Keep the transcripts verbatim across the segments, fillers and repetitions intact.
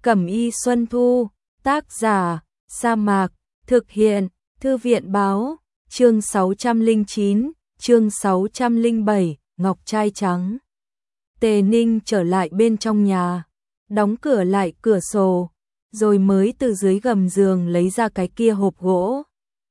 Cẩm y Xuân Thu, tác giả, Sa Mạc, thực hiện, Thư viện báo, chương sáu trăm lẻ chín, chương sáu trăm lẻ bảy, ngọc trai trắng. Tề Ninh trở lại bên trong nhà, đóng cửa lại cửa sổ, rồi mới từ dưới gầm giường lấy ra cái kia hộp gỗ.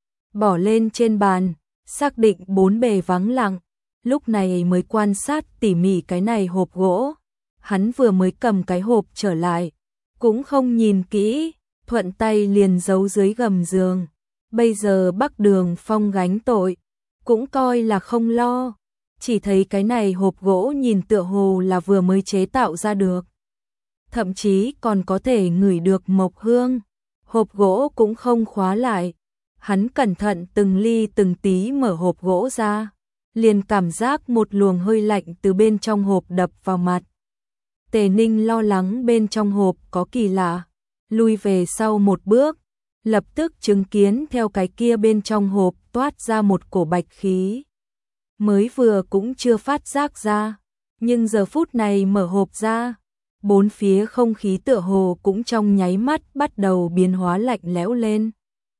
Bỏ lên trên bàn, xác định bốn bề vắng lặng, lúc này mới quan sát tỉ mỉ cái này hộp gỗ. Hắn vừa mới cầm cái hộp trở lại, cũng không nhìn kỹ, thuận tay liền giấu dưới gầm giường. Bây giờ Bắc Đường Phong gánh tội, cũng coi là không lo, chỉ thấy cái này hộp gỗ nhìn tựa hồ là vừa mới chế tạo ra được. Thậm chí còn có thể ngửi được mộc hương, hộp gỗ cũng không khóa lại. Hắn cẩn thận từng ly từng tí mở hộp gỗ ra, liền cảm giác một luồng hơi lạnh từ bên trong hộp đập vào mặt. Tề Ninh lo lắng bên trong hộp có kỳ lạ, lui về sau một bước, lập tức chứng kiến theo cái kia bên trong hộp toát ra một cổ bạch khí. Mới vừa cũng chưa phát giác ra, nhưng giờ phút này mở hộp ra, bốn phía không khí tựa hồ cũng trong nháy mắt bắt đầu biến hóa lạnh lẽo lên.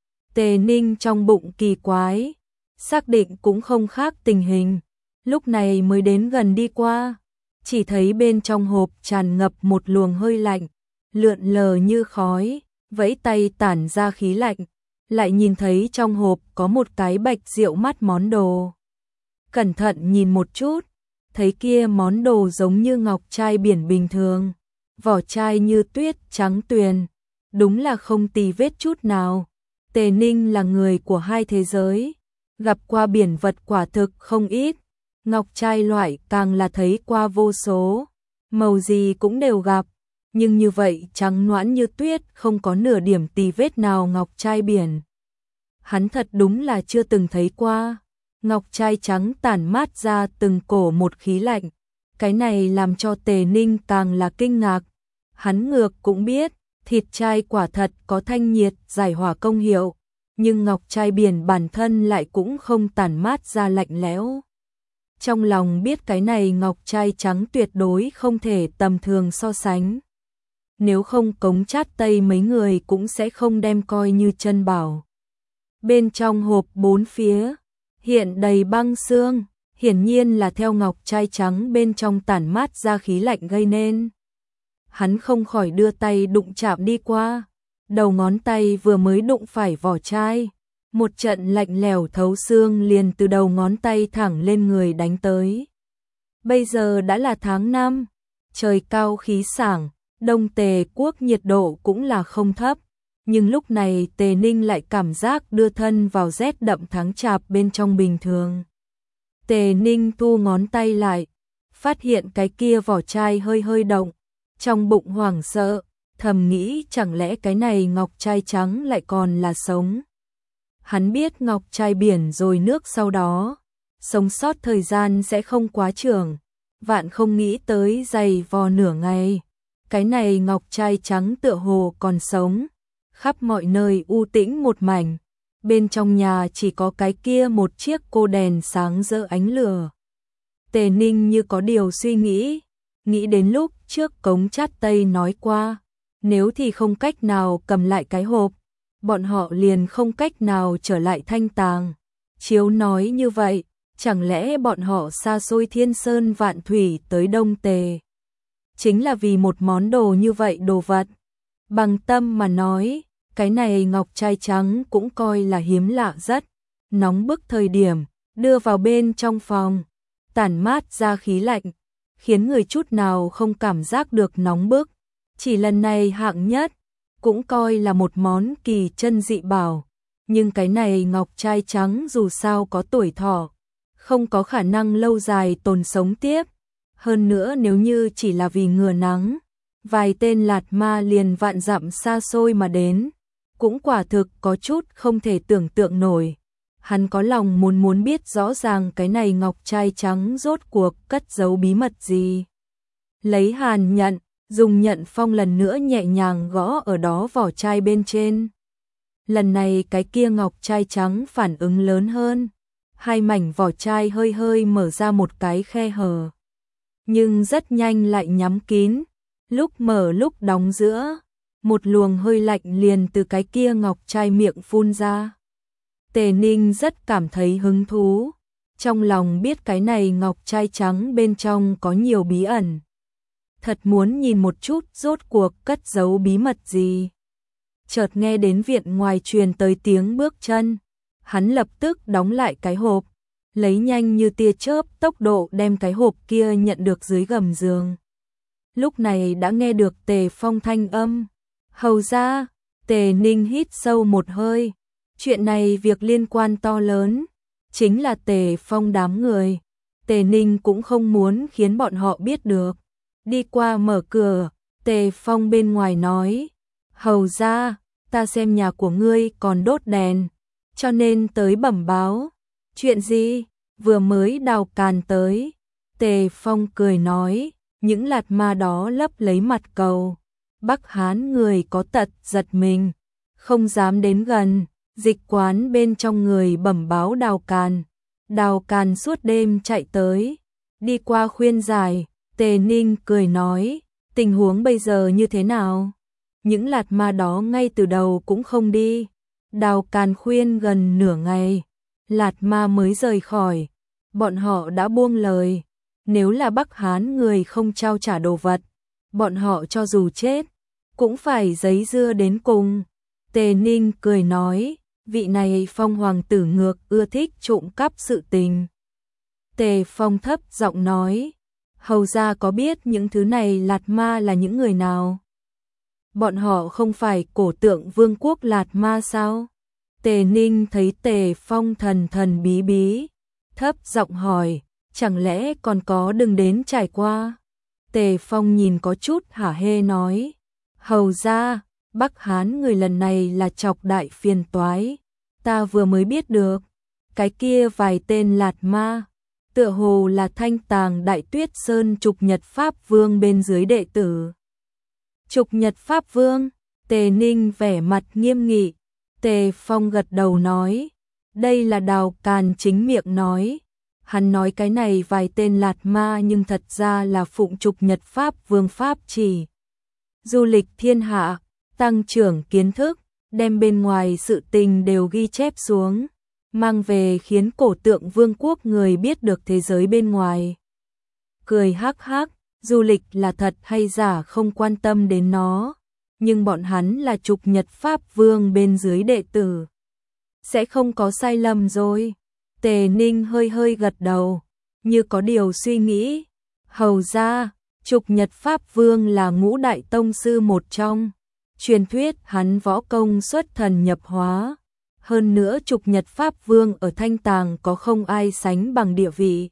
Tề Ninh trong bụng kỳ quái, xác định cũng không khác tình hình, lúc này mới đến gần đi qua, chỉ thấy bên trong hộp tràn ngập một luồng hơi lạnh, lượn lờ như khói, vẫy tay tản ra khí lạnh, lại nhìn thấy trong hộp có một cái bạch rượu mắt món đồ. Cẩn thận nhìn một chút, thấy kia món đồ giống như ngọc trai biển bình thường, vỏ chai như tuyết trắng tuyền, đúng là không tì vết chút nào. Tề Ninh là người của hai thế giới, gặp qua biển vật quả thực không ít, ngọc trai loại càng là thấy qua vô số, màu gì cũng đều gặp, nhưng như vậy trắng nõn như tuyết, không có nửa điểm tì vết nào ngọc trai biển. Hắn thật đúng là chưa từng thấy qua. Ngọc trai trắng tản mát ra từng cổ một khí lạnh, cái này làm cho Tề Ninh càng là kinh ngạc. Hắn ngược cũng biết, thịt trai quả thật có thanh nhiệt, giải hỏa công hiệu, nhưng ngọc trai biển bản thân lại cũng không tản mát ra lạnh lẽo. Trong lòng biết cái này ngọc trai trắng tuyệt đối không thể tầm thường so sánh. Nếu không Cống Chát Tây mấy người cũng sẽ không đem coi như chân bảo. Bên trong hộp bốn phía hiện đầy băng xương, hiển nhiên là theo ngọc trai trắng bên trong tản mát ra khí lạnh gây nên. Hắn không khỏi đưa tay đụng chạm đi qua, đầu ngón tay vừa mới đụng phải vỏ chai, một trận lạnh lẽo thấu xương liền từ đầu ngón tay thẳng lên người đánh tới. Bây giờ đã là tháng năm, trời cao khí sảng, Đông Tề quốc nhiệt độ cũng là không thấp. Nhưng lúc này Tề Ninh lại cảm giác đưa thân vào rét đậm tháng chạp bên trong bình thường. Tề Ninh thu ngón tay lại, phát hiện cái kia vỏ chai hơi hơi động, trong bụng hoảng sợ, thầm nghĩ chẳng lẽ cái này ngọc trai trắng lại còn là sống. Hắn biết ngọc trai biển rồi nước sau đó, sống sót thời gian sẽ không quá trường, vạn không nghĩ tới dày vò nửa ngày. Cái này ngọc trai trắng tựa hồ còn sống. Khắp mọi nơi u tĩnh một mảnh, bên trong nhà chỉ có cái kia một chiếc cô đèn sáng rỡ ánh lửa. Tề Ninh như có điều suy nghĩ, nghĩ đến lúc trước Cống Chát Tây nói qua, nếu thì không cách nào cầm lại cái hộp, bọn họ liền không cách nào trở lại Thanh Tàng. Chiếu nói như vậy, chẳng lẽ bọn họ xa xôi thiên sơn vạn thủy tới Đông Tề, chính là vì một món đồ như vậy đồ vật. Bằng tâm mà nói, cái này ngọc trai trắng cũng coi là hiếm lạ rất, nóng bức thời điểm, đưa vào bên trong phòng, tản mát ra khí lạnh, khiến người chút nào không cảm giác được nóng bức. Chỉ lần này hạng nhất, cũng coi là một món kỳ chân dị bảo, nhưng cái này ngọc trai trắng dù sao có tuổi thọ, không có khả năng lâu dài tồn sống tiếp. Hơn nữa nếu như chỉ là vì ngừa nắng, vài tên lạt ma liền vạn dặm xa xôi mà đến, cũng quả thực có chút không thể tưởng tượng nổi. Hắn có lòng muốn muốn biết rõ ràng cái này ngọc trai trắng rốt cuộc cất giấu bí mật gì. Lấy hàn nhận, dùng nhận phong lần nữa nhẹ nhàng gõ ở đó vỏ chai bên trên. Lần này cái kia ngọc trai trắng phản ứng lớn hơn, hai mảnh vỏ chai hơi hơi mở ra một cái khe hở, nhưng rất nhanh lại nhắm kín, lúc mở lúc đóng giữa, một luồng hơi lạnh liền từ cái kia ngọc trai miệng phun ra. Tề Ninh rất cảm thấy hứng thú, trong lòng biết cái này ngọc trai trắng bên trong có nhiều bí ẩn. Thật muốn nhìn một chút rốt cuộc cất giấu bí mật gì. Chợt nghe đến viện ngoài truyền tới tiếng bước chân, hắn lập tức đóng lại cái hộp, lấy nhanh như tia chớp tốc độ đem cái hộp kia nhận được dưới gầm giường. Lúc này đã nghe được Tề Phong thanh âm. Hầu ra, Tề Ninh hít sâu một hơi. Chuyện này việc liên quan to lớn, chính là Tề Phong đám người. Tề Ninh cũng không muốn khiến bọn họ biết được. Đi qua mở cửa, Tề Phong bên ngoài nói, hầu ra, ta xem nhà của ngươi còn đốt đèn, cho nên tới bẩm báo. Chuyện gì? Vừa mới đào càn tới. Tề Phong cười nói, những lạt ma đó lấp lấy mặt cầu. Bắc Hán người có tật giật mình, không dám đến gần. Dịch quán bên trong người bẩm báo đào càn. Đào càn suốt đêm chạy tới, đi qua khuyên giải. Tề Ninh cười nói, tình huống bây giờ như thế nào? Những lạt ma đó ngay từ đầu cũng không đi. Đào càn khuyên gần nửa ngày, lạt ma mới rời khỏi. Bọn họ đã buông lời, nếu là Bắc Hán người không trao trả đồ vật, bọn họ cho dù chết, cũng phải giấy dưa đến cùng. Tề Ninh cười nói, vị này Phong hoàng tử ngược ưa thích trộm cắp sự tình. Tề Phong thấp giọng nói, hầu ra có biết những thứ này lạt ma là những người nào? Bọn họ không phải cổ tượng vương quốc lạt ma sao? Tề Ninh thấy Tề Phong thần thần bí bí, thấp giọng hỏi, chẳng lẽ còn có đừng đến trải qua? Tề Phong nhìn có chút hả hê nói, hầu ra, Bắc Hán người lần này là chọc đại phiền toái. Ta vừa mới biết được, cái kia vài tên lạt ma, tựa hồ là Thanh Tàng Đại Tuyết Sơn Trục Nhật Pháp Vương bên dưới đệ tử. Trục Nhật Pháp Vương? Tề Ninh vẻ mặt nghiêm nghị. Tề Phong gật đầu nói, đây là Đào Càn chính miệng nói. Hắn nói cái này vài tên lạt ma nhưng thật ra là phụng Trục Nhật Pháp Vương pháp chỉ. Du lịch thiên hạ, tăng trưởng kiến thức, đem bên ngoài sự tình đều ghi chép xuống, mang về khiến cổ tượng vương quốc người biết được thế giới bên ngoài. Cười hắc hắc, du lịch là thật hay giả không quan tâm đến nó, nhưng bọn hắn là Trục Nhật Pháp Vương bên dưới đệ tử, sẽ không có sai lầm rồi. Tề Ninh hơi hơi gật đầu, như có điều suy nghĩ. Hầu ra, Trục Nhật Pháp Vương là ngũ đại tông sư một trong. Truyền thuyết hắn võ công xuất thần nhập hóa. Hơn nữa Trục Nhật Pháp Vương ở Thanh Tàng có không ai sánh bằng địa vị.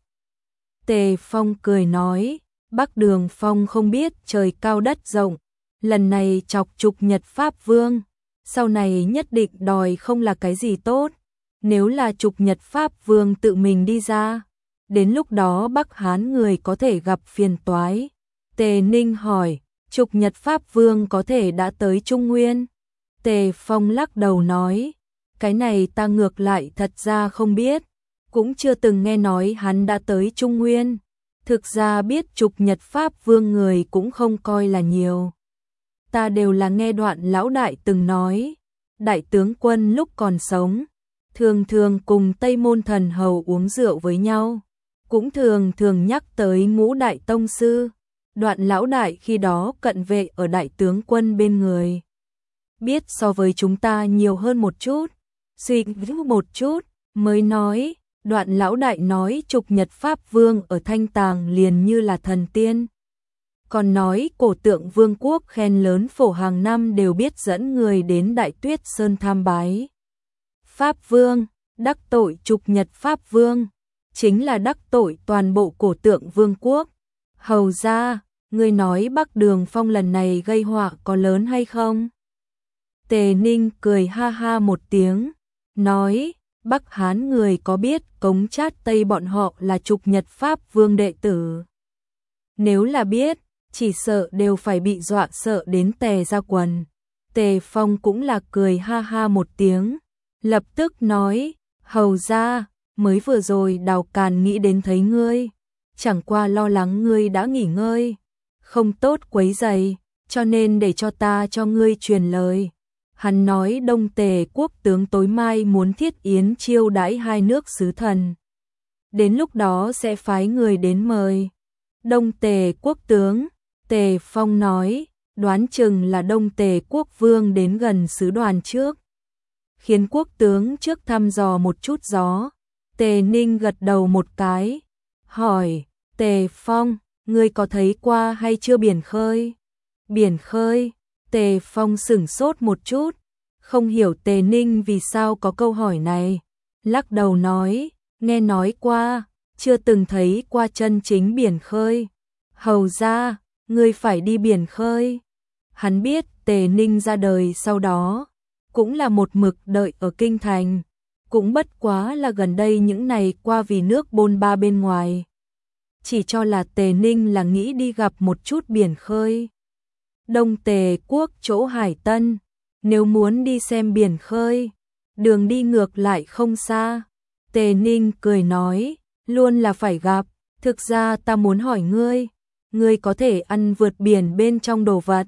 Tề Phong cười nói, Bắc Đường Phong không biết trời cao đất rộng. Lần này chọc Trục Nhật Pháp Vương, sau này nhất định đòi không là cái gì tốt. Nếu là Trục Nhật Pháp Vương tự mình đi ra, đến lúc đó Bắc Hán người có thể gặp phiền toái. Tề Ninh hỏi, Trục Nhật Pháp Vương có thể đã tới Trung Nguyên? Tề Phong lắc đầu nói, cái này ta ngược lại thật ra không biết, cũng chưa từng nghe nói hắn đã tới Trung Nguyên. Thực ra biết Trục Nhật Pháp Vương người cũng không coi là nhiều. Ta đều là nghe Đoạn lão đại từng nói, đại tướng quân lúc còn sống, thường thường cùng Tây Môn Thần Hầu uống rượu với nhau, cũng thường thường nhắc tới ngũ đại tông sư. Đoạn lão đại khi đó cận vệ ở đại tướng quân bên người, biết so với chúng ta nhiều hơn một chút, suy nghĩ một chút, mới nói. Đoạn lão đại nói Trục Nhật Pháp Vương ở Thanh Tàng liền như là thần tiên. Còn nói cổ tượng vương quốc khen lớn phổ hàng năm đều biết dẫn người đến Đại Tuyết Sơn tham bái. Pháp Vương, đắc tội Trục Nhật Pháp Vương, chính là đắc tội toàn bộ cổ tượng vương quốc. Hầu ra, ngươi nói Bắc Đường Phong lần này gây họa có lớn hay không? Tề Ninh cười ha ha một tiếng, nói, Bắc Hán người có biết Cống Chát Tây bọn họ là Trục Nhật Pháp Vương đệ tử? Nếu là biết, chỉ sợ đều phải bị dọa sợ đến tè ra quần. Tề Phong cũng là cười ha ha một tiếng, lập tức nói, hầu ra, mới vừa rồi Đào Càn nghĩ đến thấy ngươi, chẳng qua lo lắng ngươi đã nghỉ ngơi, không tốt quấy rầy. cho nên để cho ta cho ngươi truyền lời. Hắn nói Đông Tề quốc tướng tối mai muốn thiết yến chiêu đãi hai nước sứ thần. Đến lúc đó sẽ phái người đến mời. Đông Tề quốc tướng, Tề Phong nói, đoán chừng là Đông Tề quốc vương đến gần sứ đoàn trước. Khiến quốc tướng trước thăm dò một chút gió. Tề Ninh gật đầu một cái, hỏi, Tề Phong, ngươi có thấy qua hay chưa biển khơi? Biển khơi, Tề Phong sửng sốt một chút, không hiểu Tề Ninh vì sao có câu hỏi này. Lắc đầu nói, nghe nói qua, chưa từng thấy qua chân chính biển khơi. Hầu ra, ngươi phải đi biển khơi. Hắn biết Tề Ninh ra đời sau đó, cũng là một mực đợi ở kinh thành. Cũng bất quá là gần đây những ngày qua vì nước bôn ba bên ngoài. Chỉ cho là Tề Ninh là nghĩ đi gặp một chút biển khơi. Đông Tề quốc chỗ Hải Tân, nếu muốn đi xem biển khơi, đường đi ngược lại không xa. Tề Ninh cười nói, luôn là phải gặp, thực ra ta muốn hỏi ngươi, ngươi có thể ăn vượt biển bên trong đồ vật.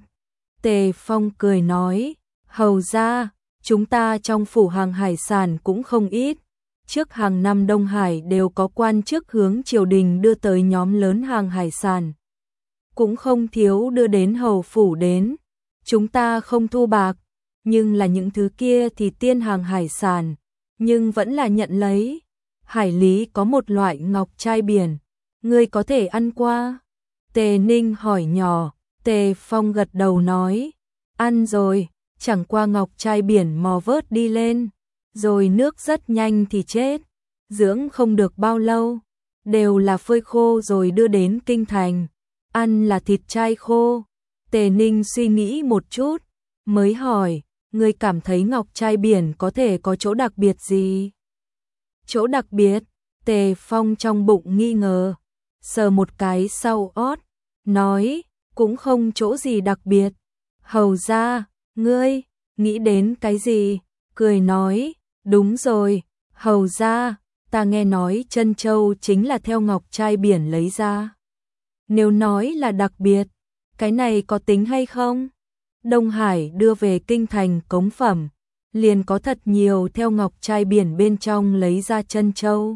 Tề Phong cười nói, hầu ra, chúng ta trong phủ hàng hải sản cũng không ít. Trước hàng năm Đông Hải đều có quan chức hướng triều đình đưa tới nhóm lớn hàng hải sản. Cũng không thiếu đưa đến hầu phủ đến. Chúng ta không thu bạc, nhưng là những thứ kia thì tiên hàng hải sản, nhưng vẫn là nhận lấy. Hải lý có một loại ngọc trai biển, ngươi có thể ăn qua. Tề Ninh hỏi nhỏ, Tề Phong gật đầu nói, ăn rồi, chẳng qua ngọc trai biển mò vớt đi lên, rồi nước rất nhanh thì chết, dưỡng không được bao lâu, đều là phơi khô rồi đưa đến kinh thành, ăn là thịt trai khô. Tề Ninh suy nghĩ một chút, mới hỏi, ngươi cảm thấy ngọc trai biển có thể có chỗ đặc biệt gì? Chỗ đặc biệt, Tề Phong trong bụng nghi ngờ, sờ một cái sau ót, nói, cũng không chỗ gì đặc biệt. Hầu ra, ngươi, nghĩ đến cái gì? Cười nói, đúng rồi, hầu ra, ta nghe nói chân châu chính là theo ngọc trai biển lấy ra. Nếu nói là đặc biệt, cái này có tính hay không? Đông Hải đưa về kinh thành cống phẩm, liền có thật nhiều theo ngọc trai biển bên trong lấy ra chân châu.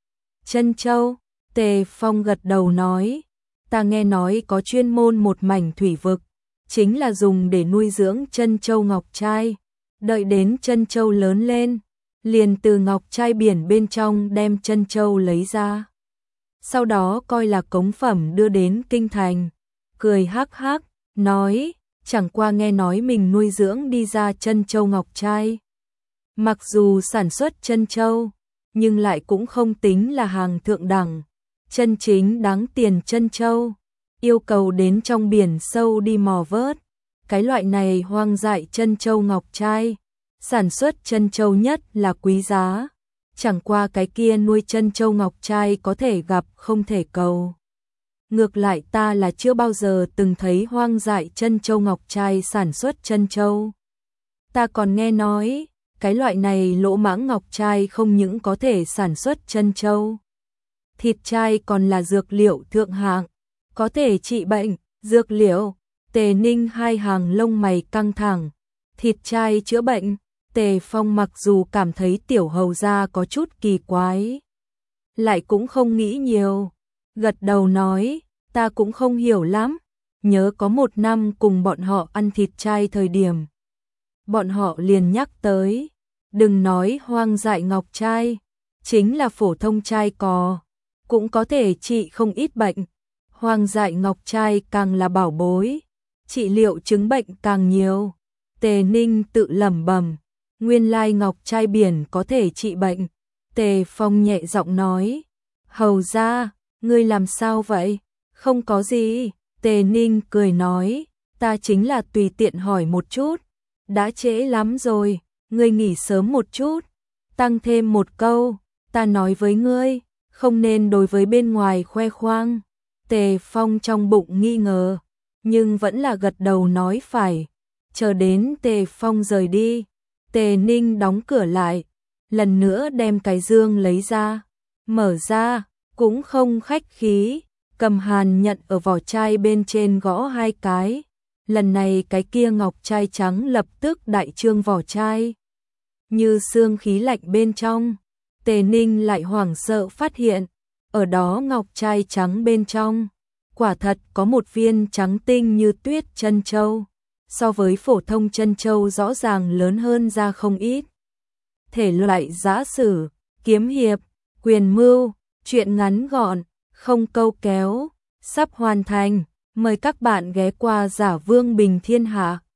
Chân châu, Tề Phong gật đầu nói, ta nghe nói có chuyên môn một mảnh thủy vực, chính là dùng để nuôi dưỡng chân châu ngọc trai, đợi đến chân châu lớn lên, liền từ ngọc trai biển bên trong đem chân châu lấy ra. Sau đó coi là cống phẩm đưa đến kinh thành, cười hắc hắc, nói, chẳng qua nghe nói mình nuôi dưỡng đi ra chân châu ngọc trai. Mặc dù sản xuất chân châu, nhưng lại cũng không tính là hàng thượng đẳng, chân chính đáng tiền chân châu, yêu cầu đến trong biển sâu đi mò vớt. Cái loại này hoang dại chân châu ngọc trai, sản xuất chân châu nhất là quý giá, chẳng qua cái kia nuôi chân châu ngọc trai có thể gặp không thể cầu. Ngược lại ta là chưa bao giờ từng thấy hoang dại chân châu ngọc trai sản xuất chân châu. Ta còn nghe nói, cái loại này lỗ mãng ngọc trai không những có thể sản xuất chân châu, thịt trai còn là dược liệu thượng hạng, có thể trị bệnh, dược liệu. Tề Ninh hai hàng lông mày căng thẳng, thịt trai chữa bệnh. Tề Phong mặc dù cảm thấy tiểu hầu gia có chút kỳ quái, lại cũng không nghĩ nhiều, gật đầu nói, ta cũng không hiểu lắm, nhớ có một năm cùng bọn họ ăn thịt trai thời điểm. Bọn họ liền nhắc tới, đừng nói hoang dại ngọc trai, chính là phổ thông trai cò, cũng có thể trị không ít bệnh, hoang dại ngọc trai càng là bảo bối, trị liệu chứng bệnh càng nhiều. Tề Ninh tự lẩm bẩm, nguyên lai ngọc trai biển có thể trị bệnh. Tề Phong nhẹ giọng nói, hầu ra, ngươi làm sao vậy? Không có gì. Tề Ninh cười nói, ta chính là tùy tiện hỏi một chút, đã trễ lắm rồi, ngươi nghỉ sớm một chút. Tăng thêm một câu, ta nói với ngươi, không nên đối với bên ngoài khoe khoang. Tề Phong trong bụng nghi ngờ, nhưng vẫn là gật đầu nói phải. Chờ đến Tề Phong rời đi, Tề Ninh đóng cửa lại, lần nữa đem cái dương lấy ra, mở ra, cũng không khách khí, cầm hàn nhận ở vỏ chai bên trên gõ hai cái, Lần này cái kia ngọc trai trắng lập tức đại trương vỏ chai. Như xương khí lạnh bên trong, Tề Ninh lại hoảng sợ phát hiện, ở đó ngọc trai trắng bên trong, quả thật có một viên trắng tinh như tuyết chân châu, so với phổ thông chân châu rõ ràng lớn hơn ra không ít. Thể loại giã sử, kiếm hiệp, quyền mưu, truyện ngắn gọn, không câu kéo, sắp hoàn thành, mời các bạn ghé qua Giả Vương Bình Thiên Hạ.